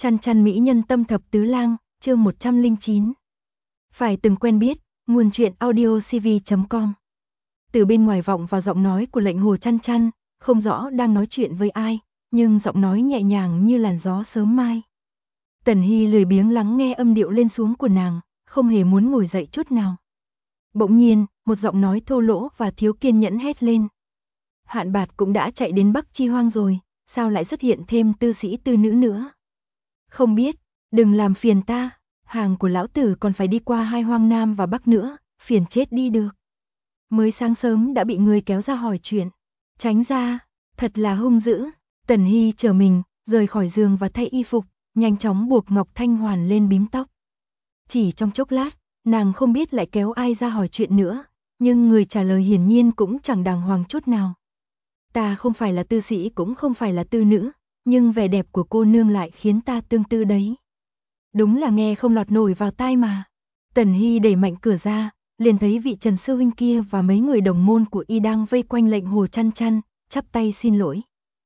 Chăn chăn mỹ nhân tâm thập tứ lang, chương 109. Phải từng quen biết, nguồn truyện audiocv.com. Từ bên ngoài vọng vào giọng nói của lệnh hồ chăn chăn, không rõ đang nói chuyện với ai, nhưng giọng nói nhẹ nhàng như làn gió sớm mai. Tần Hy lười biếng lắng nghe âm điệu lên xuống của nàng, không hề muốn ngồi dậy chút nào. Bỗng nhiên, một giọng nói thô lỗ và thiếu kiên nhẫn hét lên. Hạn Bạt cũng đã chạy đến Bắc Chi Hoang rồi, sao lại xuất hiện thêm tư sĩ tư nữ nữa? Không biết, đừng làm phiền ta, hàng của lão tử còn phải đi qua hai Hoang Nam và Bắc nữa, phiền chết đi được. Mới sáng sớm đã bị người kéo ra hỏi chuyện, tránh ra, thật là hung dữ. Tần Hy chờ mình, rời khỏi giường và thay y phục, nhanh chóng buộc Ngọc Thanh Hoàn lên bím tóc. Chỉ trong chốc lát, nàng không biết lại kéo ai ra hỏi chuyện nữa, nhưng người trả lời hiển nhiên cũng chẳng đàng hoàng chút nào. Ta không phải là tư sĩ cũng không phải là tư nữ, nhưng vẻ đẹp của cô nương lại khiến ta tương tư đấy. Đúng là nghe không lọt nổi vào tai mà. Tần Hy đẩy mạnh cửa ra, liền thấy vị Trần sư huynh kia và mấy người đồng môn của y đang vây quanh lệnh hồ chăn chăn, chắp tay xin lỗi.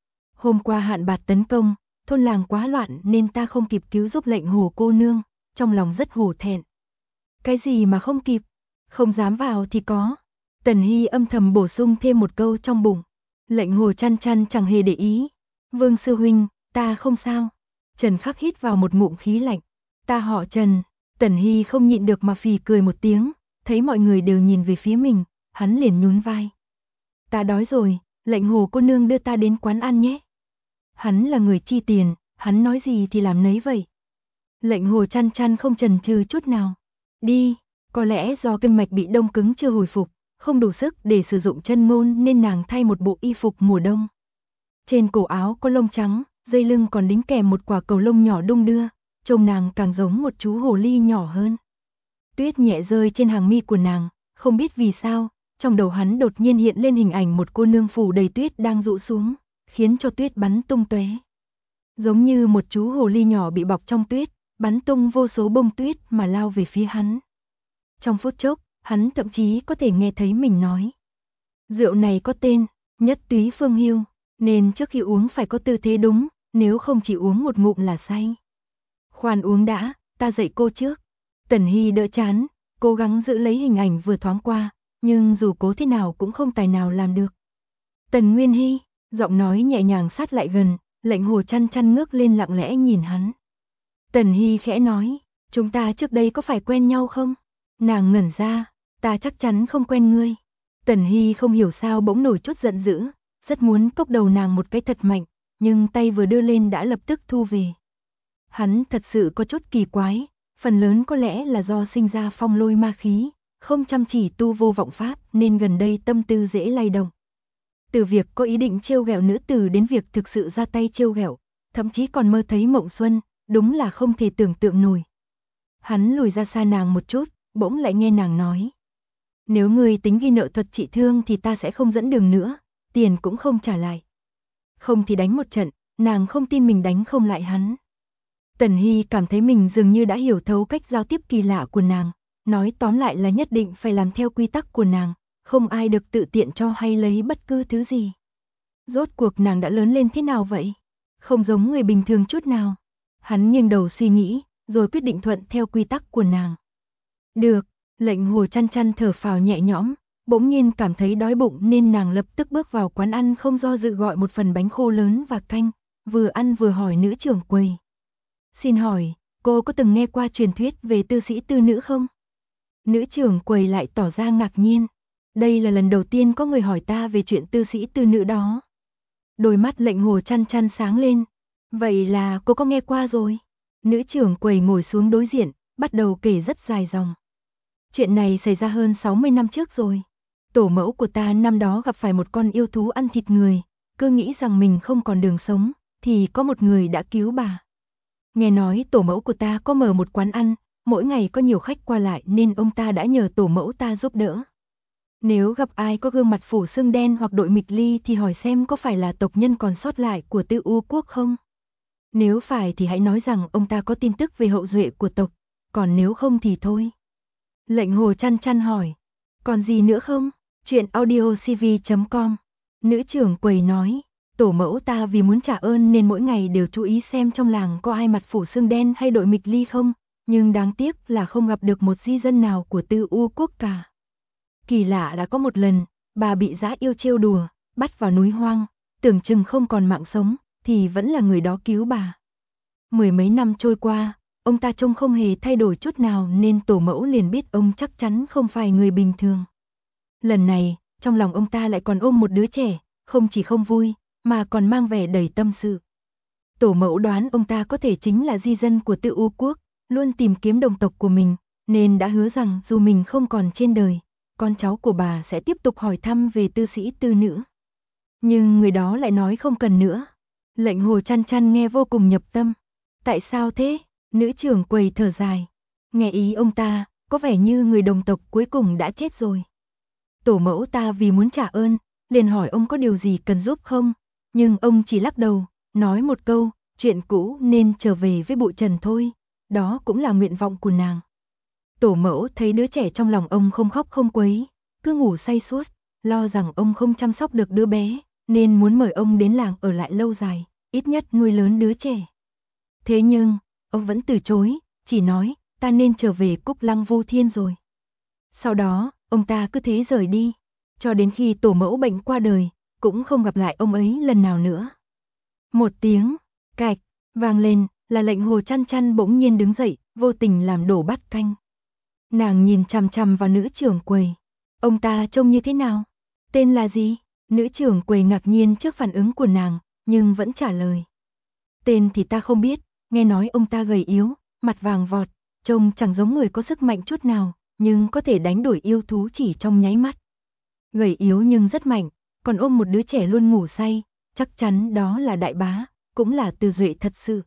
Hôm qua Hạn Bạt tấn công, thôn làng quá loạn nên ta không kịp cứu giúp lệnh hồ cô nương, trong lòng rất hổ thẹn. Cái gì mà không kịp, không dám vào thì có. Tần Hy âm thầm bổ sung thêm một câu trong bụng. Lệnh hồ chăn chăn chẳng hề để ý. Vương sư huynh, ta không sao. Trần Khắc hít vào một ngụm khí lạnh. Ta họ Trần. Tần Hy không nhịn được mà phì cười một tiếng, thấy mọi người đều nhìn về phía mình, hắn liền nhún vai. Ta đói rồi, lệnh hồ cô nương đưa ta đến quán ăn nhé. Hắn là người chi tiền, hắn nói gì thì làm nấy vậy. Lệnh hồ chăn chăn không chần chừ chút nào. Đi, có lẽ do kinh mạch bị đông cứng chưa hồi phục, không đủ sức để sử dụng chân môn nên nàng thay một bộ y phục mùa đông. Trên cổ áo có lông trắng, dây lưng còn đính kèm một quả cầu lông nhỏ đung đưa, trông nàng càng giống một chú hồ ly nhỏ hơn. Tuyết nhẹ rơi trên hàng mi của nàng, không biết vì sao, trong đầu hắn đột nhiên hiện lên hình ảnh một cô nương phủ đầy tuyết đang rũ xuống, khiến cho tuyết bắn tung tóe. Giống như một chú hồ ly nhỏ bị bọc trong tuyết, bắn tung vô số bông tuyết mà lao về phía hắn. Trong phút chốc, hắn thậm chí có thể nghe thấy mình nói. Rượu này có tên, Nhất Túy Phương Hưu, nên trước khi uống phải có tư thế đúng, nếu không chỉ uống một ngụm là say. Khoan uống đã, ta dạy cô trước. Tần Hy đỡ chán, cố gắng giữ lấy hình ảnh vừa thoáng qua, nhưng dù cố thế nào cũng không tài nào làm được. Tần Nguyên Hy, giọng nói nhẹ nhàng sát lại gần, lệnh hồ chăn chăn ngước lên lặng lẽ nhìn hắn. Tần Hy khẽ nói, chúng ta trước đây có phải quen nhau không? Nàng ngẩn ra, ta chắc chắn không quen ngươi. Tần Hy không hiểu sao bỗng nổi chút giận dữ, rất muốn cốc đầu nàng một cái thật mạnh, nhưng tay vừa đưa lên đã lập tức thu về. Hắn thật sự có chút kỳ quái, phần lớn có lẽ là do sinh ra phong lôi ma khí, không chăm chỉ tu vô vọng pháp nên gần đây tâm tư dễ lay động. Từ việc có ý định trêu ghẹo nữ tử đến việc thực sự ra tay trêu ghẹo, thậm chí còn mơ thấy mộng xuân, đúng là không thể tưởng tượng nổi. Hắn lùi ra xa nàng một chút, bỗng lại nghe nàng nói. Nếu ngươi tính ghi nợ thuật trị thương thì ta sẽ không dẫn đường nữa, tiền cũng không trả lại. Không thì đánh một trận, nàng không tin mình đánh không lại hắn. Tần Hy cảm thấy mình dường như đã hiểu thấu cách giao tiếp kỳ lạ của nàng, nói tóm lại là nhất định phải làm theo quy tắc của nàng, không ai được tự tiện cho hay lấy bất cứ thứ gì. Rốt cuộc nàng đã lớn lên thế nào vậy? Không giống người bình thường chút nào. Hắn nghiêng đầu suy nghĩ, rồi quyết định thuận theo quy tắc của nàng. Được, lệnh hồ chăn chăn thở phào nhẹ nhõm, bỗng nhiên cảm thấy đói bụng nên nàng lập tức bước vào quán ăn không do dự gọi một phần bánh khô lớn và canh, vừa ăn vừa hỏi nữ trưởng quầy. Xin hỏi, cô có từng nghe qua truyền thuyết về tư sĩ tư nữ không? Nữ trưởng quầy lại tỏ ra ngạc nhiên. Đây là lần đầu tiên có người hỏi ta về chuyện tư sĩ tư nữ đó. Đôi mắt lệnh hồ chăn chăn sáng lên. Vậy là cô có nghe qua rồi. Nữ trưởng quầy ngồi xuống đối diện, bắt đầu kể rất dài dòng. Chuyện này xảy ra hơn 60 năm trước rồi. Tổ mẫu của ta năm đó gặp phải một con yêu thú ăn thịt người, cứ nghĩ rằng mình không còn đường sống, thì có một người đã cứu bà. Nghe nói tổ mẫu của ta có mở một quán ăn, mỗi ngày có nhiều khách qua lại nên ông ta đã nhờ tổ mẫu ta giúp đỡ. Nếu gặp ai có gương mặt phủ xương đen hoặc đội mịch ly thì hỏi xem có phải là tộc nhân còn sót lại của Tư U quốc không? Nếu phải thì hãy nói rằng ông ta có tin tức về hậu duệ của tộc, còn nếu không thì thôi. Lệnh hồ chăn chăn hỏi, còn gì nữa không? Chuyện audiocv.com. Nữ trưởng quầy nói, Tổ mẫu ta vì muốn trả ơn nên mỗi ngày đều chú ý xem trong làng có ai mặt phủ xương đen hay đội mịch ly không, nhưng đáng tiếc là không gặp được một di dân nào của Tư U quốc cả. Kỳ lạ đã có một lần, bà bị dã yêu trêu đùa, bắt vào núi hoang, tưởng chừng không còn mạng sống, thì vẫn là người đó cứu bà. Mười mấy năm trôi qua, ông ta trông không hề thay đổi chút nào nên tổ mẫu liền biết ông chắc chắn không phải người bình thường. Lần này, trong lòng ông ta lại còn ôm một đứa trẻ, không chỉ không vui, mà còn mang vẻ đầy tâm sự. Tổ mẫu đoán ông ta có thể chính là di dân của Tư U quốc, luôn tìm kiếm đồng tộc của mình, nên đã hứa rằng dù mình không còn trên đời, con cháu của bà sẽ tiếp tục hỏi thăm về tư sĩ tư nữ. Nhưng người đó lại nói không cần nữa. Lệnh Hồ Chăn Chăn nghe vô cùng nhập tâm. Tại sao thế? Nữ trưởng quầy thở dài. Nghe ý ông ta, có vẻ như người đồng tộc cuối cùng đã chết rồi. Tổ mẫu ta vì muốn trả ơn, liền hỏi ông có điều gì cần giúp không, nhưng ông chỉ lắc đầu, nói một câu, chuyện cũ nên trở về với bụi trần thôi, đó cũng là nguyện vọng của nàng. Tổ mẫu thấy đứa trẻ trong lòng ông không khóc không quấy, cứ ngủ say suốt, lo rằng ông không chăm sóc được đứa bé, nên muốn mời ông đến làng ở lại lâu dài, ít nhất nuôi lớn đứa trẻ. Thế nhưng, ông vẫn từ chối, chỉ nói, ta nên trở về Cúc Lăng Vu Thiên rồi. Sau đó, ông ta cứ thế rời đi, cho đến khi tổ mẫu bệnh qua đời, cũng không gặp lại ông ấy lần nào nữa. Một tiếng, cạch, vang lên, là Lệnh Hồ Chăn Chăn bỗng nhiên đứng dậy, vô tình làm đổ bát canh. Nàng nhìn chằm chằm vào nữ trưởng quầy. Ông ta trông như thế nào? Tên là gì? Nữ trưởng quầy ngạc nhiên trước phản ứng của nàng, nhưng vẫn trả lời. Tên thì ta không biết, nghe nói ông ta gầy yếu, mặt vàng vọt, trông chẳng giống người có sức mạnh chút nào, nhưng có thể đánh đuổi yêu thú chỉ trong nháy mắt. Gầy yếu nhưng rất mạnh, còn ôm một đứa trẻ luôn ngủ say, chắc chắn đó là đại bá, cũng là Từ Duệ thật sự.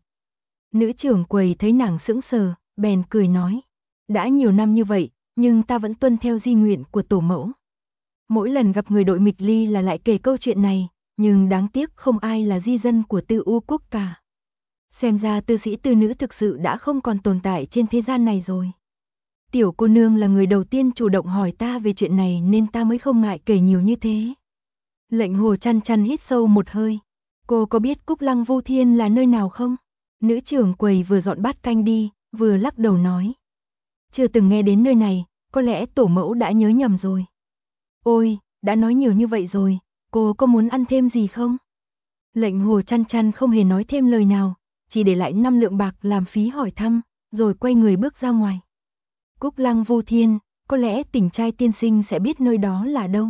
Nữ trưởng quầy thấy nàng sững sờ, bèn cười nói. Đã nhiều năm như vậy, nhưng ta vẫn tuân theo di nguyện của tổ mẫu. Mỗi lần gặp người đội mịch ly là lại kể câu chuyện này, nhưng đáng tiếc không ai là di dân của Tư U quốc cả. Xem ra tư sĩ tư nữ thực sự đã không còn tồn tại trên thế gian này rồi. Tiểu cô nương là người đầu tiên chủ động hỏi ta về chuyện này nên ta mới không ngại kể nhiều như thế. Lệnh Hồ Chăn Chăn hít sâu một hơi. Cô có biết Cúc Lăng Vu Thiên là nơi nào không? Nữ trưởng quầy vừa dọn bát canh đi, vừa lắc đầu nói. Chưa từng nghe đến nơi này, có lẽ tổ mẫu đã nhớ nhầm rồi. Ôi, đã nói nhiều như vậy rồi, cô có muốn ăn thêm gì không? Lệnh Hồ Chăn Chăn không hề nói thêm lời nào, chỉ để lại 5 lượng bạc làm phí hỏi thăm, rồi quay người bước ra ngoài. Cúc Lăng Vu Thiên, có lẽ Tỉnh Trai tiên sinh sẽ biết nơi đó là đâu.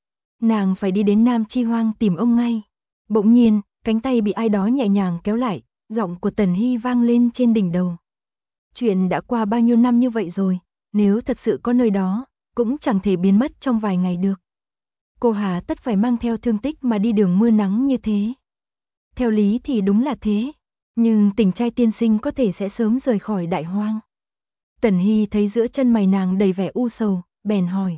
Nàng phải đi đến Nam Chi Hoang tìm ông ngay. Bỗng nhiên, cánh tay bị ai đó nhẹ nhàng kéo lại, giọng của Tần Hy vang lên trên đỉnh đầu. Chuyện đã qua bao nhiêu năm như vậy rồi, nếu thật sự có nơi đó, cũng chẳng thể biến mất trong vài ngày được. Cô hà tất phải mang theo thương tích mà đi đường mưa nắng như thế. Theo lý thì đúng là thế, nhưng Tỉnh Trai tiên sinh có thể sẽ sớm rời khỏi Đại Hoang. Tần Hy thấy giữa chân mày nàng đầy vẻ u sầu, bèn hỏi.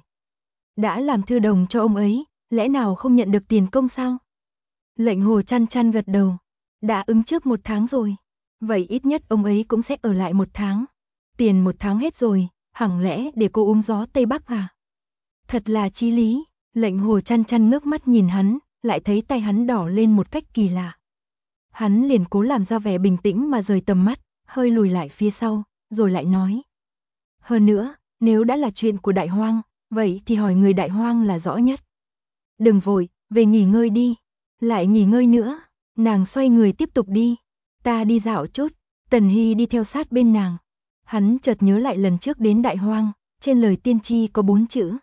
Đã làm thư đồng cho ông ấy, lẽ nào không nhận được tiền công sao? Lệnh Hồ Chăn Chăn gật đầu. Đã ứng trước 1 tháng rồi. Vậy ít nhất ông ấy cũng sẽ ở lại 1 tháng. Tiền 1 tháng hết rồi, hẳn lẽ để cô uống gió Tây Bắc à? Thật là chí lý. Lệnh Hồ Chăn Chăn ngước mắt nhìn hắn, lại thấy tay hắn đỏ lên một cách kỳ lạ. Hắn liền cố làm ra vẻ bình tĩnh mà rời tầm mắt, hơi lùi lại phía sau, rồi lại nói. Hơn nữa, nếu đã là chuyện của Đại Hoang, vậy thì hỏi người Đại Hoang là rõ nhất. Đừng vội, về nghỉ ngơi đi. Lại nghỉ ngơi nữa, nàng xoay người tiếp tục đi. Ta đi dạo chút, Tần Hy đi theo sát bên nàng. Hắn chợt nhớ lại lần trước đến Đại Hoang, trên lời tiên tri có 4 chữ.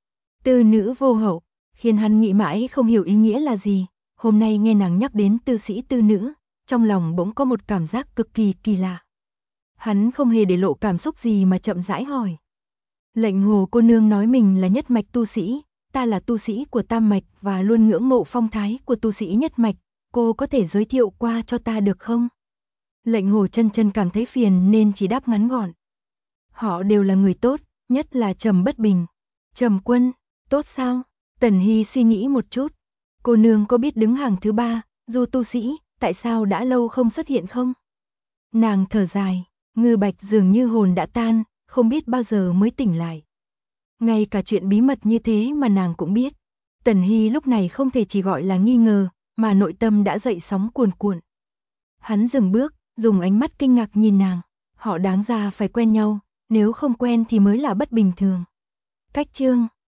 Tư nữ vô hậu, khiến hắn nghĩ mãi không hiểu ý nghĩa là gì. Hôm nay nghe nàng nhắc đến tư sĩ tư nữ, trong lòng bỗng có một cảm giác cực kỳ kỳ lạ. Hắn không hề để lộ cảm xúc gì mà chậm rãi hỏi. Lệnh Hồ cô nương nói mình là nhất mạch tu sĩ, ta là tu sĩ của tam mạch và luôn ngưỡng mộ phong thái của tu sĩ nhất mạch, cô có thể giới thiệu qua cho ta được không? Lệnh Hồ Chân Chân cảm thấy phiền nên chỉ đáp ngắn gọn. Họ đều là người tốt, nhất là Trầm Bất Bình. Trầm Quân, tốt sao? Tần Hy suy nghĩ một chút. Cô nương có biết đứng hàng thứ 3, dù tu sĩ, tại sao đã lâu không xuất hiện không? Nàng thở dài, Ngư Bạch dường như hồn đã tan, không biết bao giờ mới tỉnh lại. Ngay cả chuyện bí mật như thế mà nàng cũng biết. Tần Hy lúc này không thể chỉ gọi là nghi ngờ, mà nội tâm đã dậy sóng cuồn cuộn. Hắn dừng bước, dùng ánh mắt kinh ngạc nhìn nàng. Họ đáng ra phải quen nhau, nếu không quen thì mới là bất bình thường. Cách chương